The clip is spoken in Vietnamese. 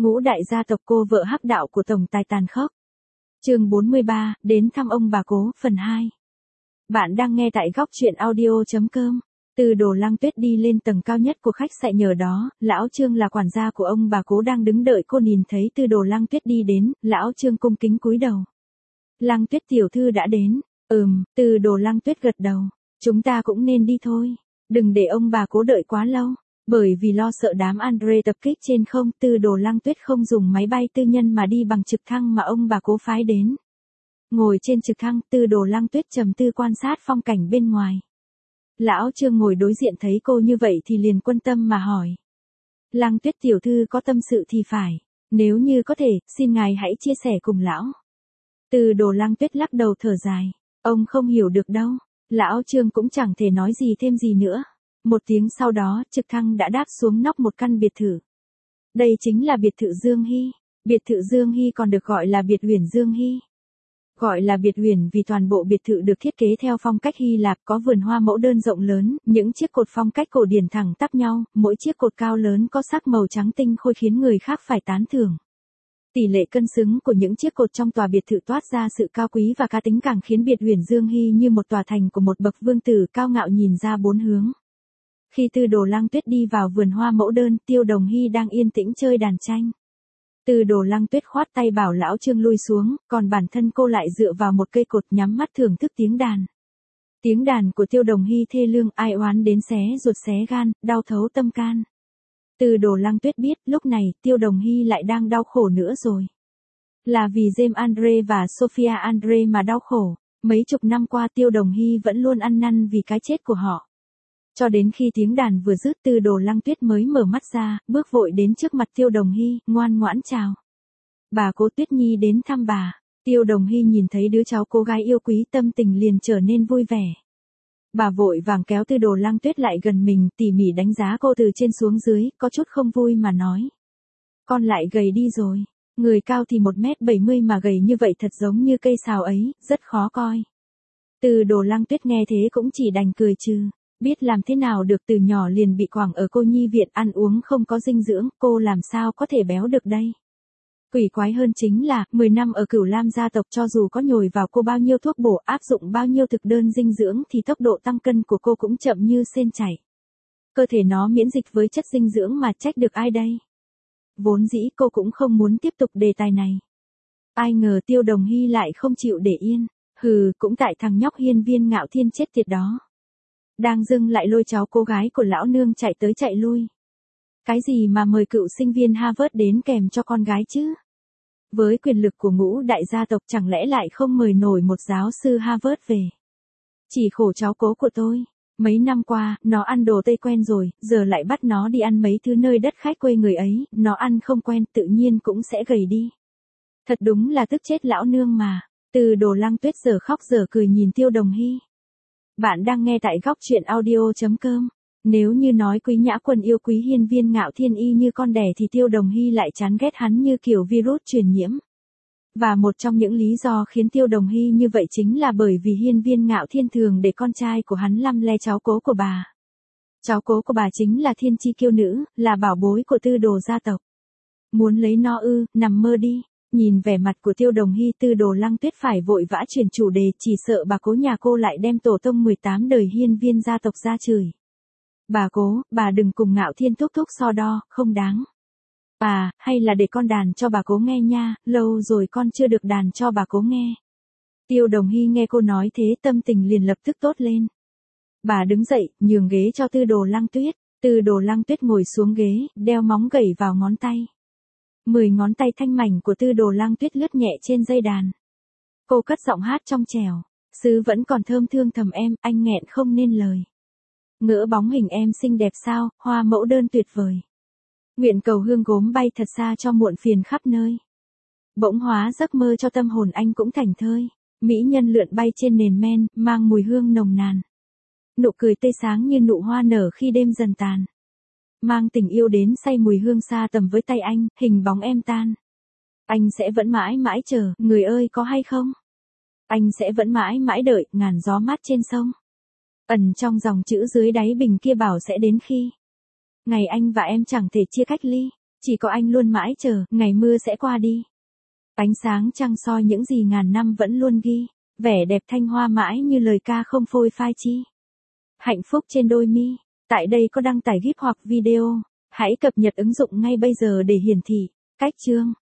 Ngũ đại gia tộc cô vợ hắc đạo của tổng tài tàn khốc. Chương 43, đến thăm ông bà cố, phần 2. Bạn đang nghe tại góc truyện audio.com. Từ Đồ Lăng Tuyết đi lên tầng cao nhất của khách sạn, nhờ đó, lão Trương là quản gia của ông bà cố đang đứng đợi cô. Nhìn thấy Từ Đồ Lăng Tuyết đi đến, lão Trương cung kính cúi đầu. Lăng Tuyết tiểu thư đã đến. Từ Đồ Lăng Tuyết gật đầu. Chúng ta cũng nên đi thôi. Đừng để ông bà cố đợi quá lâu. Bởi vì lo sợ đám Andre tập kích trên không, Từ Đồ Lăng Tuyết không dùng máy bay tư nhân mà đi bằng trực thăng mà ông bà cố phái đến. Ngồi trên trực thăng, Từ Đồ Lăng Tuyết trầm tư quan sát phong cảnh bên ngoài. Lão Trương ngồi đối diện thấy cô như vậy thì liền quan tâm mà hỏi. Lăng Tuyết tiểu thư có tâm sự thì phải. Nếu như có thể, xin ngài hãy chia sẻ cùng lão. Từ Đồ Lăng Tuyết lắc đầu thở dài. Ông không hiểu được đâu. Lão Trương cũng chẳng thể nói gì thêm gì nữa. Một tiếng sau đó, trực thăng đã đáp xuống nóc một căn biệt thự. Đây chính là biệt thự Dương Hy. Biệt thự Dương Hy còn được gọi là biệt uyển Dương Hy. Gọi là biệt uyển vì toàn bộ biệt thự được thiết kế theo phong cách Hy Lạp, có vườn hoa mẫu đơn rộng lớn, những chiếc cột phong cách cổ điển thẳng tắp nhau, mỗi chiếc cột cao lớn có sắc màu trắng tinh khôi khiến người khác phải tán thưởng. Tỷ lệ cân xứng của những chiếc cột trong tòa biệt thự toát ra sự cao quý và cá tính, càng khiến biệt uyển Dương Hy như một tòa thành của một bậc vương tử cao ngạo nhìn ra bốn hướng. Khi Từ Đồ Lăng Tuyết đi vào vườn hoa mẫu đơn, Tiêu Đồng Hy đang yên tĩnh chơi đàn tranh. Từ Đồ Lăng Tuyết khoát tay bảo lão Trương lui xuống, còn bản thân cô lại dựa vào một cây cột nhắm mắt thưởng thức tiếng đàn. Tiếng đàn của Tiêu Đồng Hy thê lương, ai oán đến xé ruột xé gan, đau thấu tâm can. Từ Đồ Lăng Tuyết biết, lúc này, Tiêu Đồng Hy lại đang đau khổ nữa rồi. Là vì James Andre và Sophia Andre mà đau khổ. Mấy chục năm qua Tiêu Đồng Hy vẫn luôn ăn năn vì cái chết của họ. Cho đến khi tiếng đàn vừa dứt, Từ Đồ Lăng Tuyết mới mở mắt ra, bước vội đến trước mặt Tiêu Đồng Hy, ngoan ngoãn chào. Bà cố Tuyết Nhi đến thăm bà. Tiêu Đồng Hy nhìn thấy đứa cháu cô gái yêu quý, tâm tình liền trở nên vui vẻ. Bà vội vàng kéo Từ Đồ Lăng Tuyết lại gần mình, tỉ mỉ đánh giá cô từ trên xuống dưới, có chút không vui mà nói. Con lại gầy đi rồi. Người cao thì 1m70 mà gầy như vậy thật giống như cây sào ấy, rất khó coi. Từ Đồ Lăng Tuyết nghe thế cũng chỉ đành cười trừ. Biết làm thế nào được, từ nhỏ liền bị quẳng ở cô nhi viện, ăn uống không có dinh dưỡng, cô làm sao có thể béo được đây. Quỷ quái hơn chính là, 10 năm ở Cửu Lam gia tộc, cho dù có nhồi vào cô bao nhiêu thuốc bổ, áp dụng bao nhiêu thực đơn dinh dưỡng thì tốc độ tăng cân của cô cũng chậm như sên chảy. Cơ thể nó miễn dịch với chất dinh dưỡng mà trách được ai đây. Vốn dĩ cô cũng không muốn tiếp tục đề tài này. Ai ngờ Tiêu Đồng Hy lại không chịu để yên. Cũng tại thằng nhóc Hiên Viên Ngạo Thiên chết tiệt đó. Đang dưng lại lôi cháu cô gái của lão nương chạy tới chạy lui. Cái gì mà mời cựu sinh viên Harvard đến kèm cho con gái chứ? Với quyền lực của ngũ đại gia tộc chẳng lẽ lại không mời nổi một giáo sư Harvard về? Chỉ khổ cháu cố của tôi. Mấy năm qua, nó ăn đồ Tây quen rồi, giờ lại bắt nó đi ăn mấy thứ nơi đất khách quê người ấy, nó ăn không quen, tự nhiên cũng sẽ gầy đi. Thật đúng là tức chết lão nương mà. Từ Đồ Lăng Tuyết giờ khóc giờ cười nhìn Tiêu Đồng Hy. Bạn đang nghe tại góc truyện audio.com. Nếu như nói Quý Nhã Quân yêu Quý Hiên Viên Ngạo Thiên y như con đẻ thì Tiêu Đồng Hy lại chán ghét hắn như kiểu virus truyền nhiễm. Và một trong những lý do khiến Tiêu Đồng Hy như vậy chính là bởi vì Hiên Viên Ngạo Thiên thường để con trai của hắn lăm le cháu cố của bà. Cháu cố của bà chính là thiên chi kiêu nữ, là bảo bối của Tư Đồ gia tộc. Muốn lấy nó ư, nằm mơ đi. Nhìn vẻ mặt của Tiêu Đồng Hy, Từ Đồ Lăng Tuyết phải vội vã chuyển chủ đề, chỉ sợ bà cố nhà cô lại đem tổ tông 18 đời Hiên Viên gia tộc ra chửi. Bà cố, bà đừng cùng Ngạo Thiên thúc thúc so đo, không đáng. Hay là để con đàn cho bà cố nghe nha, lâu rồi con chưa được đàn cho bà cố nghe. Tiêu Đồng Hy nghe cô nói thế, tâm tình liền lập tức tốt lên. Bà đứng dậy, nhường ghế cho Từ Đồ Lăng Tuyết. Từ Đồ Lăng Tuyết ngồi xuống ghế, đeo móng gậy vào ngón tay. 10 ngón tay thanh mảnh của Từ Đồ Lăng Tuyết lướt nhẹ trên dây đàn. Cô cất giọng hát trong trẻo. Sứ vẫn còn thơm thương thầm em, anh nghẹn không nên lời. Ngỡ bóng hình em xinh đẹp sao, hoa mẫu đơn tuyệt vời. Nguyện cầu hương gốm bay thật xa cho muộn phiền khắp nơi. Bỗng hóa giấc mơ cho tâm hồn anh cũng thành thơi. Mỹ nhân lượn bay trên nền men, mang mùi hương nồng nàn. Nụ cười tươi sáng như nụ hoa nở khi đêm dần tàn. Mang tình yêu đến say mùi hương xa tầm với tay anh, hình bóng em tan. Anh sẽ vẫn mãi mãi chờ, người ơi có hay không? Anh sẽ vẫn mãi mãi đợi, ngàn gió mát trên sông. Ẩn trong dòng chữ dưới đáy bình kia bảo sẽ đến khi ngày anh và em chẳng thể chia cách ly. Chỉ có anh luôn mãi chờ, ngày mưa sẽ qua đi. Ánh sáng trăng soi những gì ngàn năm vẫn luôn ghi. Vẻ đẹp thanh hoa mãi như lời ca không phôi phai chi. Hạnh phúc trên đôi mi. Tại đây có đăng tải GIF hoặc video. Hãy cập nhật ứng dụng ngay bây giờ để hiển thị. Cách chương.